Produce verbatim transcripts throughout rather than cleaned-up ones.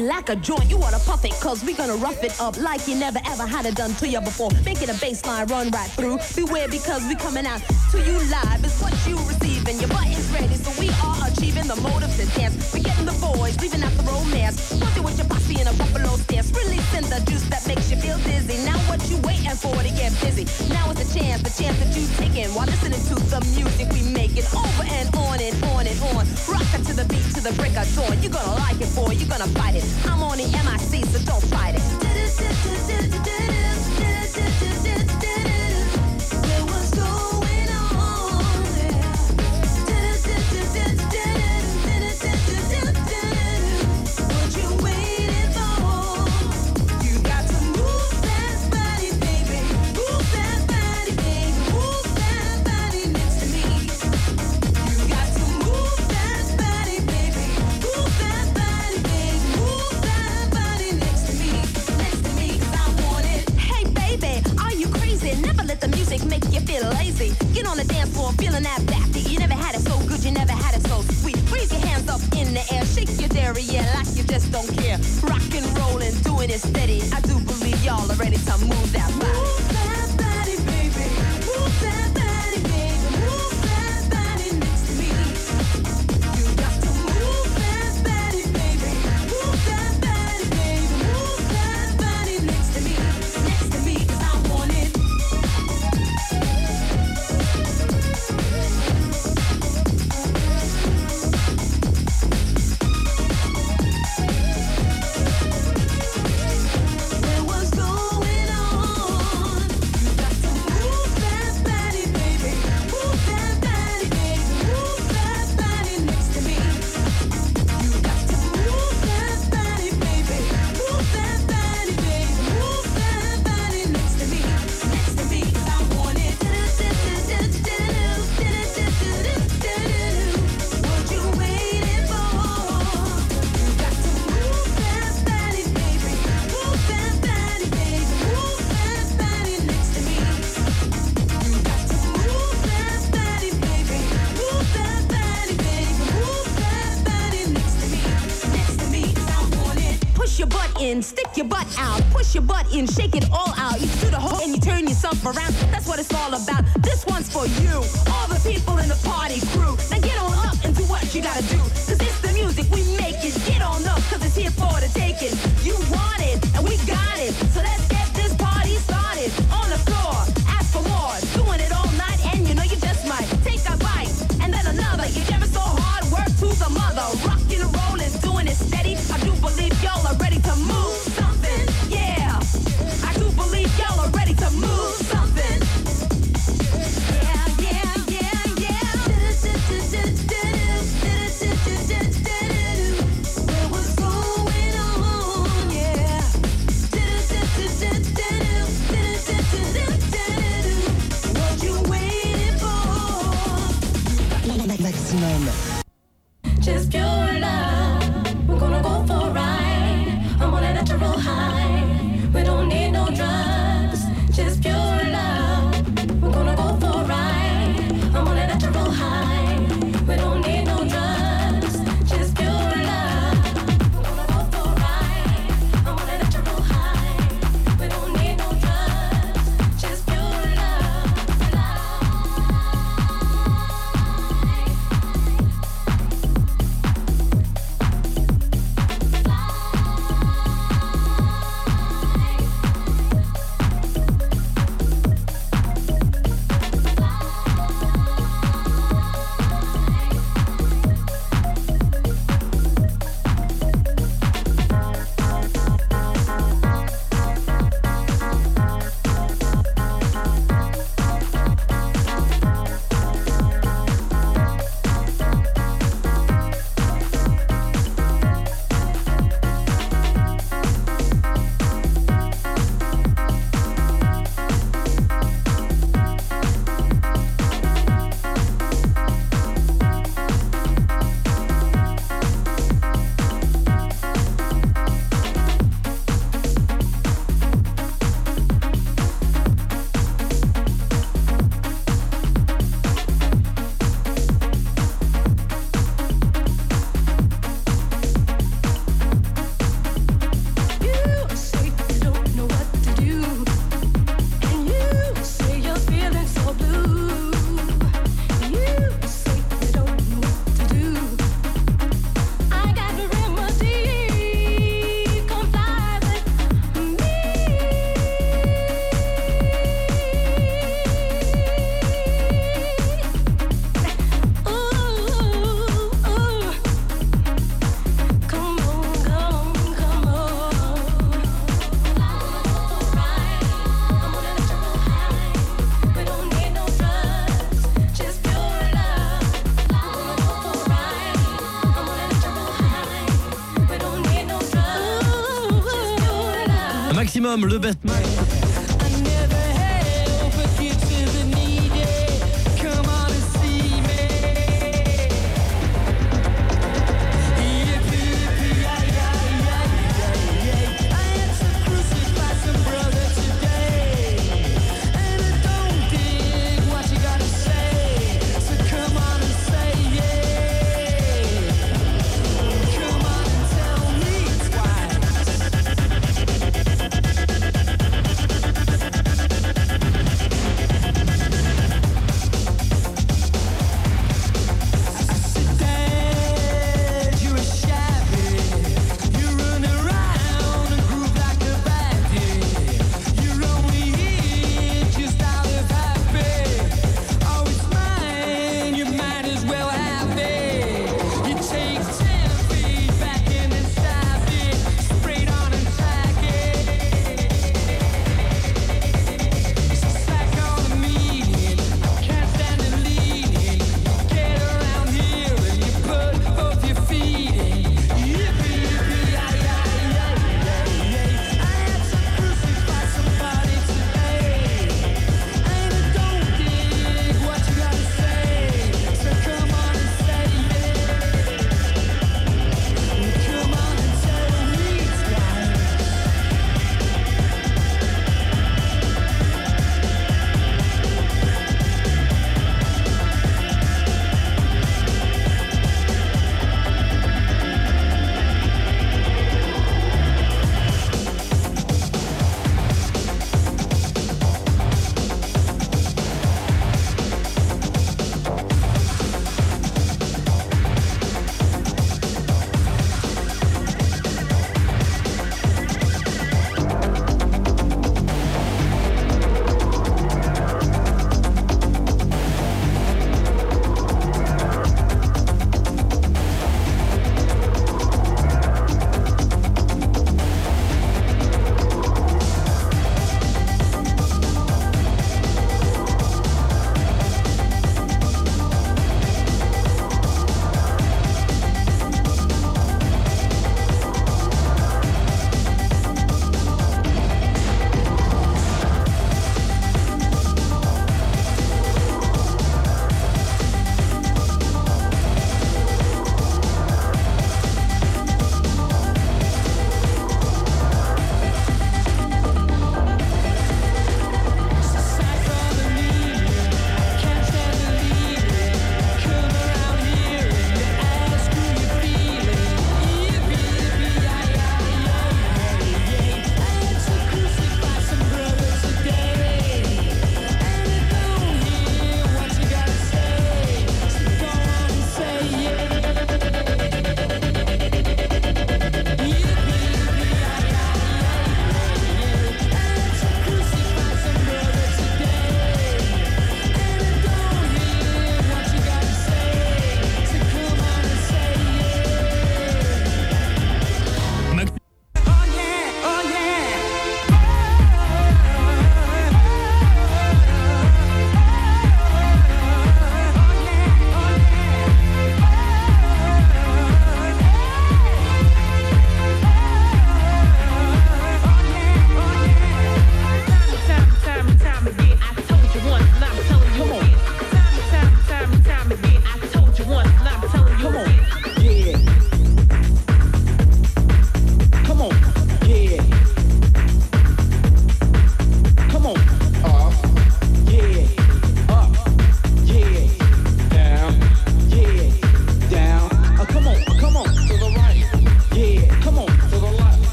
like a joint, you wanna puff it, cause we gonna rough it up like you never ever had it done to you before. Make it a baseline, run right through. Beware because we coming out to you live. It's what you receiving, your button's ready, so we are achieving the motives and dance. We're getting the boys, leaving out the romance. Working with your posse in a buffalo stance. Releasing the juice that makes you feel dizzy. Now what you waiting for to get busy? Now it's a chance, the chance that you taking while listening to the music we making. Over and on and on and on. Rockin' to the beat to the break of dawn. You're gonna like it, boy, you're gonna fight it. I'm on the M I C, so don't fight it. Say what's going on there. What you waiting for? You got to move that body, baby. Move that body, baby. Move that body next to me. You got to move that body, baby. Move that body, baby. Move that body next to me. Next to me, 'cause I want it. Hey, baby, are you crazy? Never let the music make you feel lazy. Get on the dance floor, feeling that back. You never had it so good, you never had it so sweet. Raise your hands up in the air, shake your derriere like you just don't care. Rock and rollin', doing it steady. I do believe y'all are ready to move that body. Move that body, baby. Move that body, baby. Move that body next to me. You got to move that body, baby. Move that body, baby. Move that body next to me. Next to me, 'cause I want it. Say what's going on? You got to move that body, baby. Move that body, baby. Move that body next to me. You got to move that body, baby. Move that body, baby. Move that body next to me. Next to me, 'cause I want it. What you waiting for? You got to move that body, baby. Move that body, baby. Move that body next to me. You got to move that body, baby. Move that body, baby. Move that body next to me. Next to me, 'cause I want it. Push your butt in, stick your butt out. Push your butt in, shake it all out. You do the whole and you turn yourself around. That's what it's all about. This one's for you, all the people in the party crew. Now get on up and do what you gotta do. 'Cause it's the music we make it. Get on up, 'cause it's here for the taking. You want it, and we got it. So let's get this party started. On the floor, ask for more. Doing it all night, and you know you just might take a bite, and then another. You never so hard, work to the mother. Rockin' and rollin', doing it steady. I do believe y'all are ready to move something. Yeah, I do believe y'all are ready to move something. Yeah, yeah, yeah, yeah. Say what's going on? Maximum, le best max.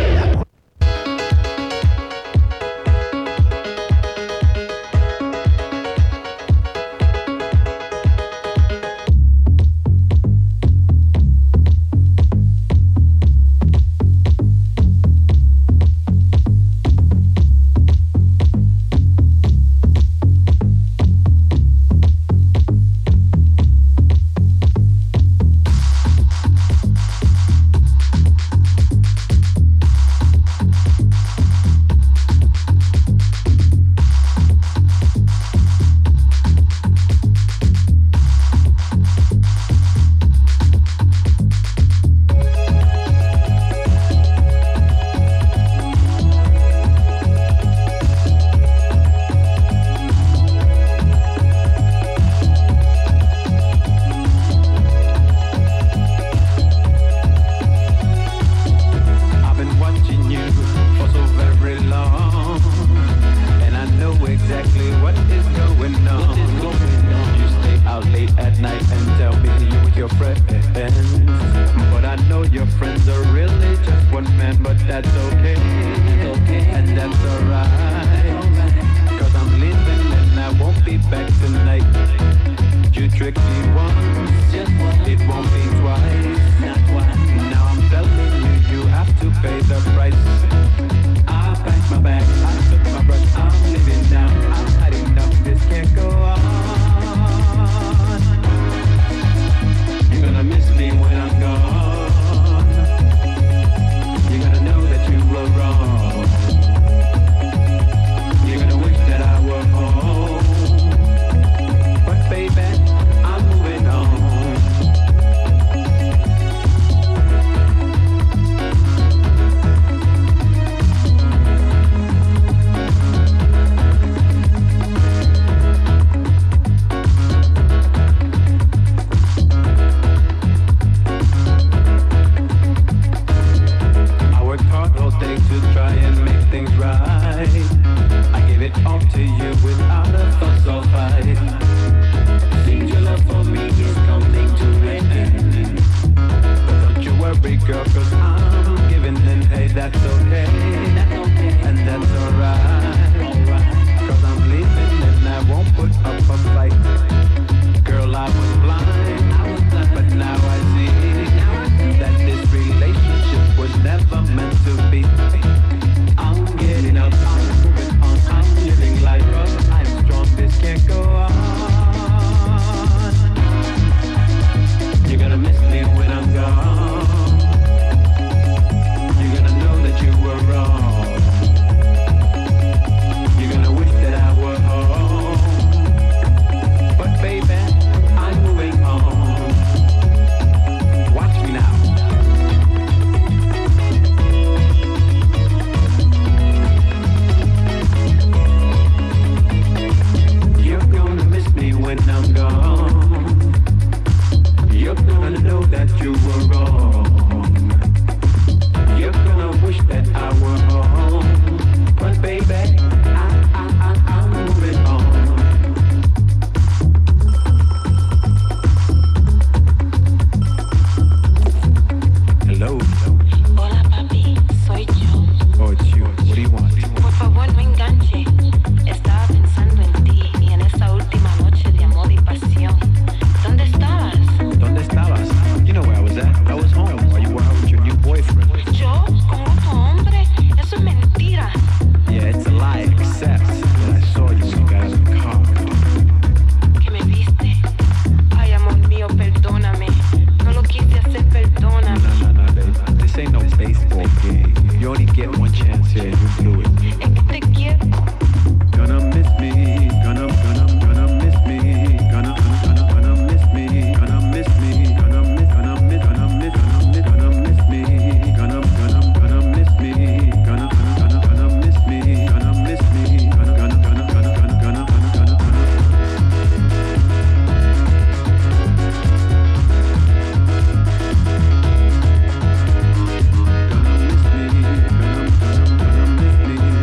Gonna miss me,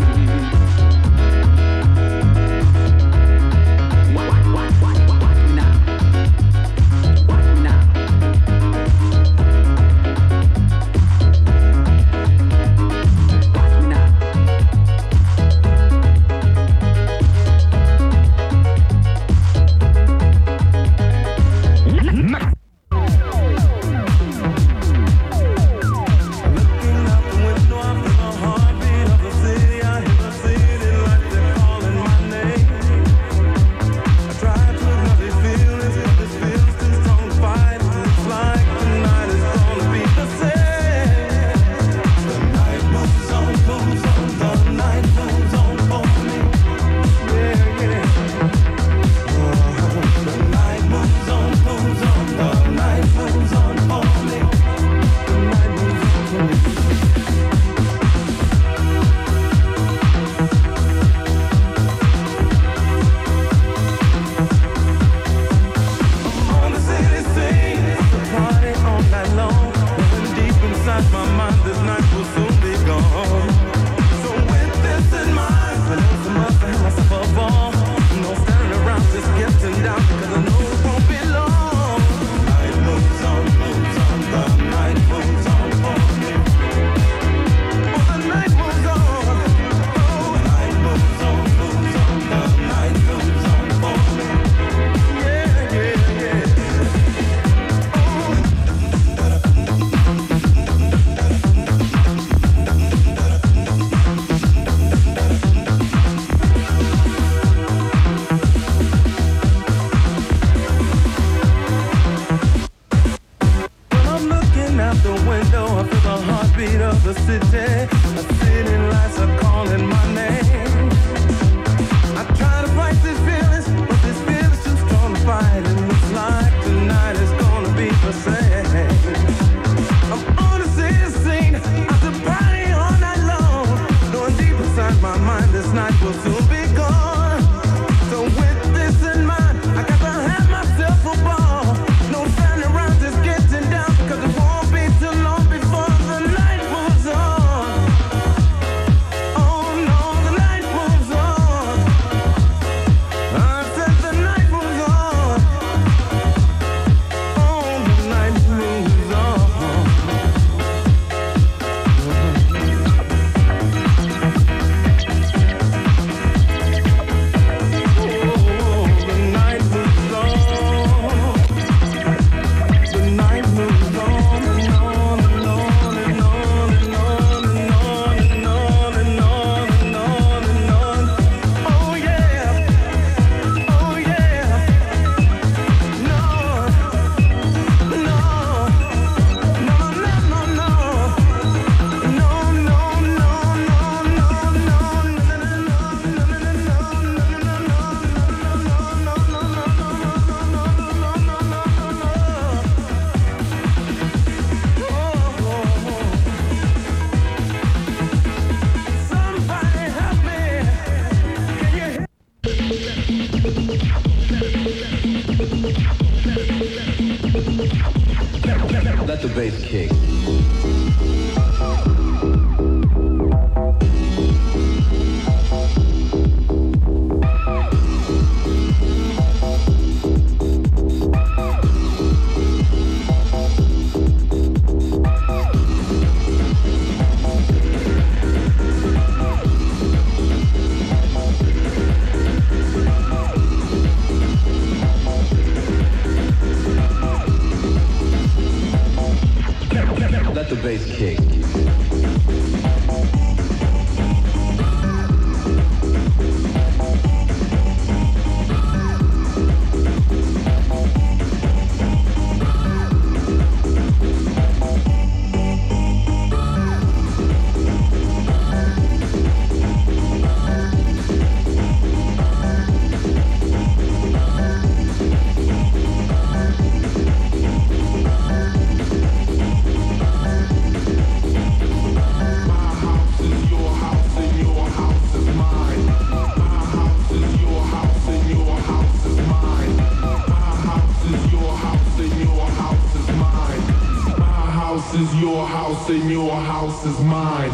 And your house is mine.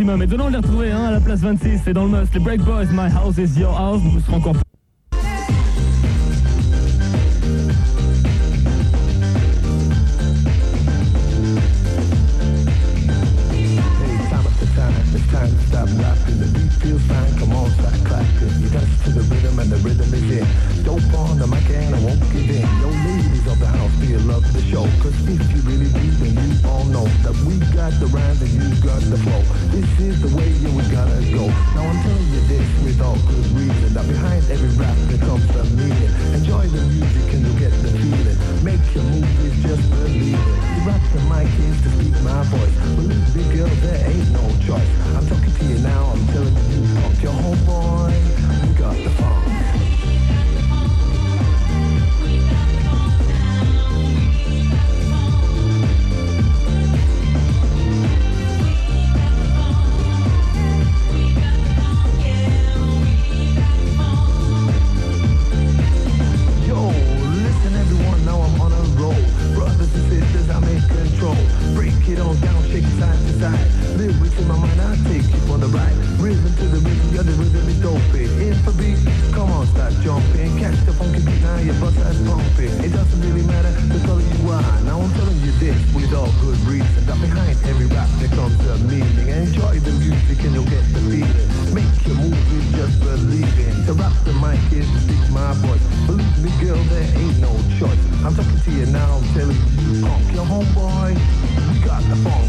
maximum. Et donnant de les retrouver hein, à la place vingt-six, c'est dans le must. Les Break Boys, My House is Your House. Vous serez encore plus. Time to stop laughing, the beat feels fine, come on, start clapping. You dance to the rhythm and the rhythm is in. Dope on the mic and I won't give in. Yo, ladies of the house, do you love the show? Cause if you really do, then you all know that we got the rhymes and you got the flow. This is the way, yeah, we gotta go. Now I'm telling you this with all good reason, that behind every rap there comes a meaning. Enjoy the music and you'll get the feeling. Make your movies, just believe it. You rock the mic is to speak my voice. Believe me, girl, there ain't no choice. I'm talking to you now, I'm telling you, punk your homeboy, we got the funk. Yo, listen everyone, now I'm on a roll. Brothers and sisters, I'm in control. Break it on down, shake it side to side. Lyrics in my mind, I take you for the ride. Rhythm to the rhythm, yeah, the rhythm is doping. In for beat, come on, start jumping. Catch the funky beat, now your butt starts pumping. It doesn't really matter the color you are. Now I'm telling you this with all good reason, that behind every rap there comes a meaning. Enjoy the music and you'll get the feeling. Make your movies, just believe it. To rap the mic is to speak my voice. Believe me, girl, there ain't no choice. I'm talking to you now, I'm telling you, punk your homeboy, we got the funk.